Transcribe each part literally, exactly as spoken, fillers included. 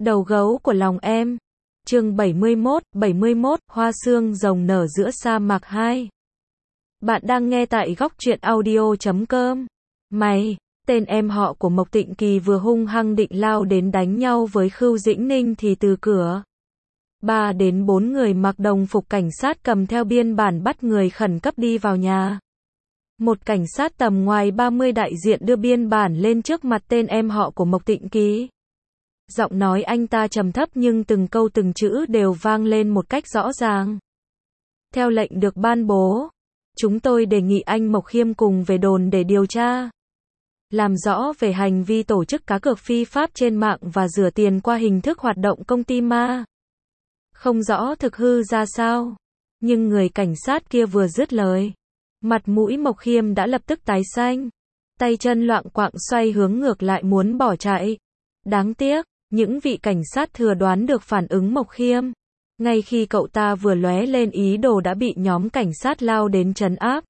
Đầu gấu của lòng em. Chương bảy mươi mốt, bảy mươi mốt, hoa xương rồng nở giữa sa mạc hai. Bạn đang nghe tại góc truyện audio chấm com. Mày, tên em họ của Mộc Tịnh Kỳ vừa hung hăng định lao đến đánh nhau với Khưu Dĩnh Ninh thì từ cửa. Ba đến bốn người mặc đồng phục cảnh sát cầm theo biên bản bắt người khẩn cấp đi vào nhà. Một cảnh sát tầm ngoài ba mươi đại diện đưa biên bản lên trước mặt tên em họ của Mộc Tịnh Kỳ. Giọng nói anh ta trầm thấp nhưng từng câu từng chữ đều vang lên một cách rõ ràng. Theo lệnh được ban bố, chúng tôi đề nghị anh Mộc Khiêm cùng về đồn để điều tra, làm rõ về hành vi tổ chức cá cược phi pháp trên mạng và rửa tiền qua hình thức hoạt động công ty ma. Không rõ thực hư ra sao, nhưng người cảnh sát kia vừa dứt lời, mặt mũi Mộc Khiêm đã lập tức tái xanh, tay chân loạng quạng xoay hướng ngược lại muốn bỏ chạy. Đáng tiếc, những vị cảnh sát thừa đoán được phản ứng Mộc Khiêm. Ngay khi cậu ta vừa lóe lên ý đồ đã bị nhóm cảnh sát lao đến trấn áp.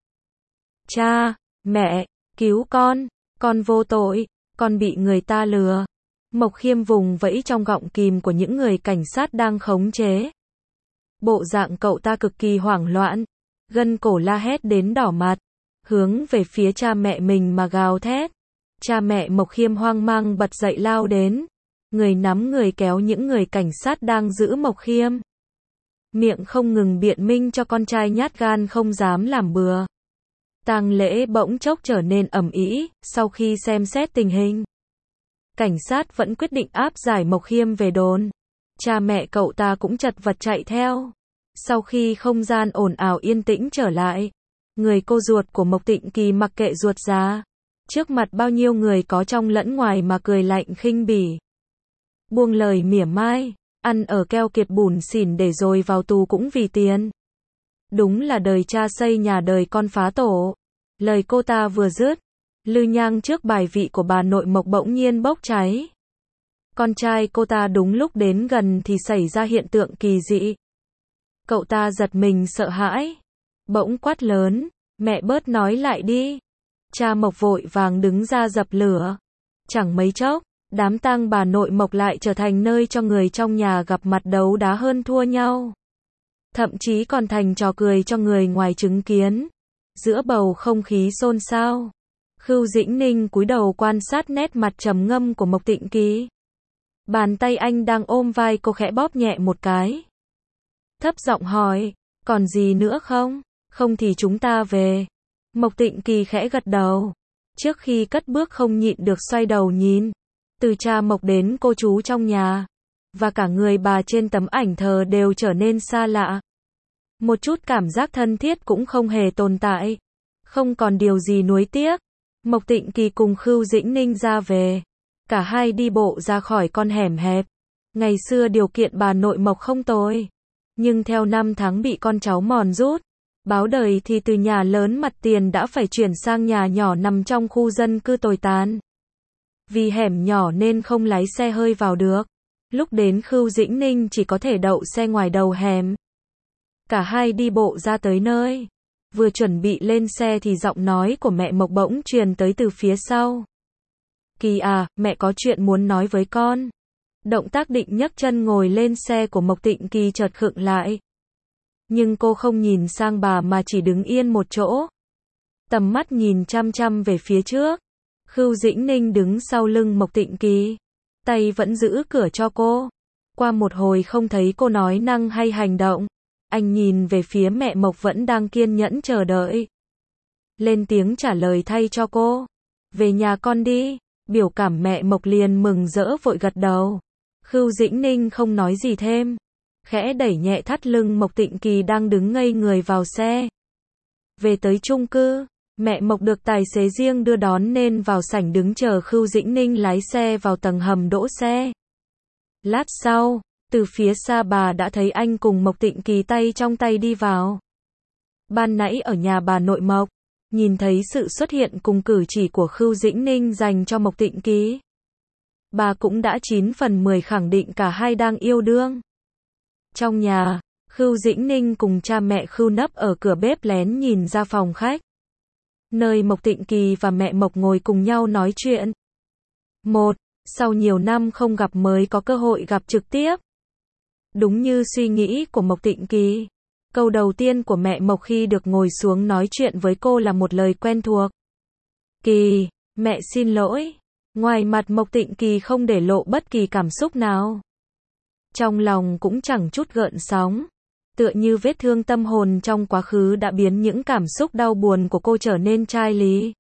Cha, mẹ, cứu con, con vô tội, con bị người ta lừa. Mộc Khiêm vùng vẫy trong gọng kìm của những người cảnh sát đang khống chế. Bộ dạng cậu ta cực kỳ hoảng loạn, gân cổ la hét đến đỏ mặt, hướng về phía cha mẹ mình mà gào thét. Cha mẹ Mộc Khiêm hoang mang bật dậy lao đến, người nắm người kéo những người cảnh sát đang giữ Mộc Khiêm. Miệng không ngừng biện minh cho con trai nhát gan không dám làm bừa. Tang lễ bỗng chốc trở nên ầm ĩ, sau khi xem xét tình hình. Cảnh sát vẫn quyết định áp giải Mộc Khiêm về đồn. Cha mẹ cậu ta cũng chật vật chạy theo. Sau khi không gian ồn ào yên tĩnh trở lại, người cô ruột của Mộc Tịnh Kỳ mặc kệ ruột già, trước mặt bao nhiêu người có trong lẫn ngoài mà cười lạnh khinh bỉ. Buông lời mỉa mai, ăn ở keo kiệt bủn xỉn để rồi vào tù cũng vì tiền. Đúng là đời cha xây nhà đời con phá tổ. Lời cô ta vừa dứt, lư nhang trước bài vị của bà nội Mộc bỗng nhiên bốc cháy. Con trai cô ta đúng lúc đến gần thì xảy ra hiện tượng kỳ dị. Cậu ta giật mình sợ hãi, bỗng quát lớn, mẹ bớt nói lại đi. Cha Mộc vội vàng đứng ra dập lửa. Chẳng mấy chốc, đám tang bà nội Mộc lại trở thành nơi cho người trong nhà gặp mặt đấu đá hơn thua nhau. Thậm chí còn thành trò cười cho người ngoài chứng kiến. Giữa bầu không khí xôn xao, Khưu Dĩnh Ninh cúi đầu quan sát nét mặt trầm ngâm của Mộc Tịnh Kỳ. Bàn tay anh đang ôm vai cô khẽ bóp nhẹ một cái. Thấp giọng hỏi, còn gì nữa không? Không thì chúng ta về. Mộc Tịnh Kỳ khẽ gật đầu. Trước khi cất bước không nhịn được xoay đầu nhìn. Từ cha Mộc đến cô chú trong nhà, và cả người bà trên tấm ảnh thờ đều trở nên xa lạ. Một chút cảm giác thân thiết cũng không hề tồn tại. Không còn điều gì nuối tiếc. Mộc Tịnh Kỳ cùng Khưu Dĩnh Ninh ra về. Cả hai đi bộ ra khỏi con hẻm hẹp. Ngày xưa điều kiện bà nội Mộc không tồi, nhưng theo năm tháng bị con cháu mòn rút. Báo đời thì từ nhà lớn mặt tiền đã phải chuyển sang nhà nhỏ nằm trong khu dân cư tồi tàn. Vì hẻm nhỏ nên không lái xe hơi vào được. Lúc đến Khưu Dĩnh Ninh chỉ có thể đậu xe ngoài đầu hẻm. Cả hai đi bộ ra tới nơi. Vừa chuẩn bị lên xe thì giọng nói của mẹ Mộc bỗng truyền tới từ phía sau. Kỳ à, mẹ có chuyện muốn nói với con. Động tác định nhấc chân ngồi lên xe của Mộc Tịnh Kỳ chợt khựng lại. Nhưng cô không nhìn sang bà mà chỉ đứng yên một chỗ. Tầm mắt nhìn chăm chăm về phía trước. Khưu Dĩnh Ninh đứng sau lưng Mộc Tịnh Kỳ, tay vẫn giữ cửa cho cô. Qua một hồi không thấy cô nói năng hay hành động, anh nhìn về phía mẹ Mộc vẫn đang kiên nhẫn chờ đợi. Lên tiếng trả lời thay cho cô. Về nhà con đi. Biểu cảm mẹ Mộc liền mừng rỡ vội gật đầu. Khưu Dĩnh Ninh không nói gì thêm, khẽ đẩy nhẹ thắt lưng Mộc Tịnh Kỳ đang đứng ngây người vào xe. Về tới chung cư, mẹ Mộc được tài xế riêng đưa đón nên vào sảnh đứng chờ Khưu Dĩnh Ninh lái xe vào tầng hầm đỗ xe. Lát sau, từ phía xa bà đã thấy anh cùng Mộc Tịnh Kỳ tay trong tay đi vào. Ban nãy ở nhà bà nội Mộc, nhìn thấy sự xuất hiện cùng cử chỉ của Khưu Dĩnh Ninh dành cho Mộc Tịnh Kỳ, bà cũng đã chín phần mười khẳng định cả hai đang yêu đương. Trong nhà, Khưu Dĩnh Ninh cùng cha mẹ Khưu nấp ở cửa bếp lén nhìn ra phòng khách, nơi Mộc Tịnh Kỳ và mẹ Mộc ngồi cùng nhau nói chuyện. Một, Sau nhiều năm không gặp mới có cơ hội gặp trực tiếp. Đúng như suy nghĩ của Mộc Tịnh Kỳ. Câu đầu tiên của mẹ Mộc khi được ngồi xuống nói chuyện với cô là một lời quen thuộc. Kỳ, mẹ xin lỗi. Ngoài mặt Mộc Tịnh Kỳ không để lộ bất kỳ cảm xúc nào. Trong lòng cũng chẳng chút gợn sóng. Tựa như vết thương tâm hồn trong quá khứ đã biến những cảm xúc đau buồn của cô trở nên chai lý.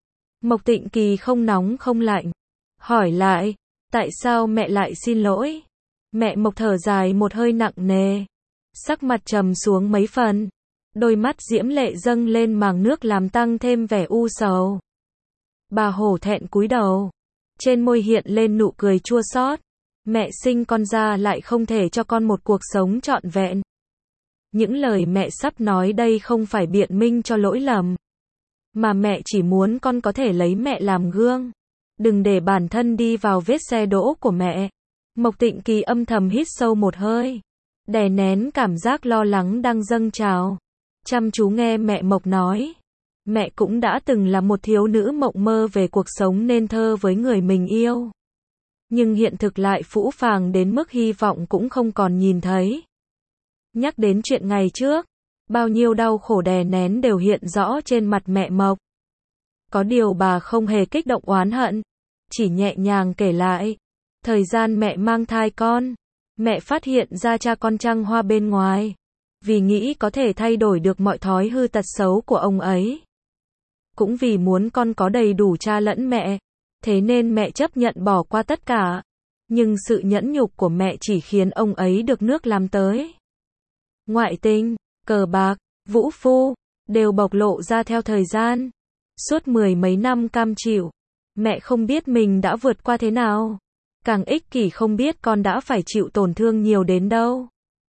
Mộc Tịnh Kỳ không nóng không lạnh. Hỏi lại, tại sao mẹ lại xin lỗi? Mẹ Mộc thở dài một hơi nặng nề. Sắc mặt trầm xuống mấy phần. Đôi mắt diễm lệ dâng lên màng nước làm tăng thêm vẻ u sầu. Bà hổ thẹn cúi đầu. Trên môi hiện lên nụ cười chua xót. Mẹ sinh con ra lại không thể cho con một cuộc sống trọn vẹn. Những lời mẹ sắp nói đây không phải biện minh cho lỗi lầm. Mà mẹ chỉ muốn con có thể lấy mẹ làm gương. Đừng để bản thân đi vào vết xe đỗ của mẹ. Mộc Tịnh Kỳ âm thầm hít sâu một hơi. Đè nén cảm giác lo lắng đang dâng trào. Chăm chú nghe mẹ Mộc nói. Mẹ cũng đã từng là một thiếu nữ mộng mơ về cuộc sống nên thơ với người mình yêu. Nhưng hiện thực lại phũ phàng đến mức hy vọng cũng không còn nhìn thấy. Nhắc đến chuyện ngày trước, bao nhiêu đau khổ đè nén đều hiện rõ trên mặt mẹ Mộc. Có điều bà không hề kích động oán hận, chỉ nhẹ nhàng kể lại. Thời gian mẹ mang thai con, mẹ phát hiện ra cha con trăng hoa bên ngoài. Vì nghĩ có thể thay đổi được mọi thói hư tật xấu của ông ấy. Cũng vì muốn con có đầy đủ cha lẫn mẹ. Thế nên mẹ chấp nhận bỏ qua tất cả. Nhưng sự nhẫn nhục của mẹ chỉ khiến ông ấy được nước làm tới. Ngoại tình, cờ bạc, vũ phu, đều bộc lộ ra theo thời gian. Suốt mười mấy năm cam chịu, mẹ không biết mình đã vượt qua thế nào. Càng ích kỷ không biết con đã phải chịu tổn thương nhiều đến đâu.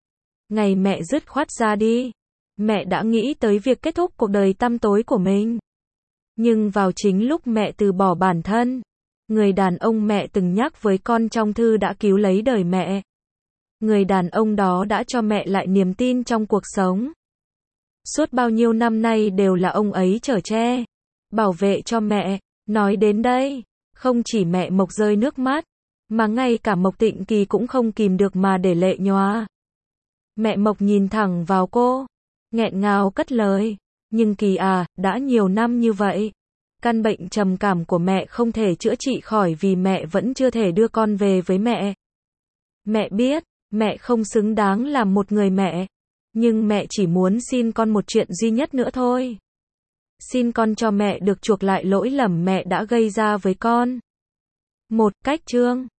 Ngày mẹ dứt khoát ra đi, mẹ đã nghĩ tới việc kết thúc cuộc đời tăm tối của mình. Nhưng vào chính lúc mẹ từ bỏ bản thân, người đàn ông mẹ từng nhắc với con trong thư đã cứu lấy đời mẹ. Người đàn ông đó đã cho mẹ lại niềm tin trong cuộc sống. Suốt bao nhiêu năm nay đều là ông ấy chở che, bảo vệ cho mẹ. Nói đến đây, không chỉ mẹ Mộc rơi nước mắt, mà ngay cả Mộc Tịnh Kỳ cũng không kìm được mà để lệ nhòa. Mẹ Mộc nhìn thẳng vào cô, nghẹn ngào cất lời. Nhưng Kỳ à, đã nhiều năm như vậy. Căn bệnh trầm cảm của mẹ không thể chữa trị khỏi vì mẹ vẫn chưa thể đưa con về với mẹ. Mẹ biết, mẹ không xứng đáng làm một người mẹ. Nhưng mẹ chỉ muốn xin con một chuyện duy nhất nữa thôi. Xin con cho mẹ được chuộc lại lỗi lầm mẹ đã gây ra với con. Một cách chương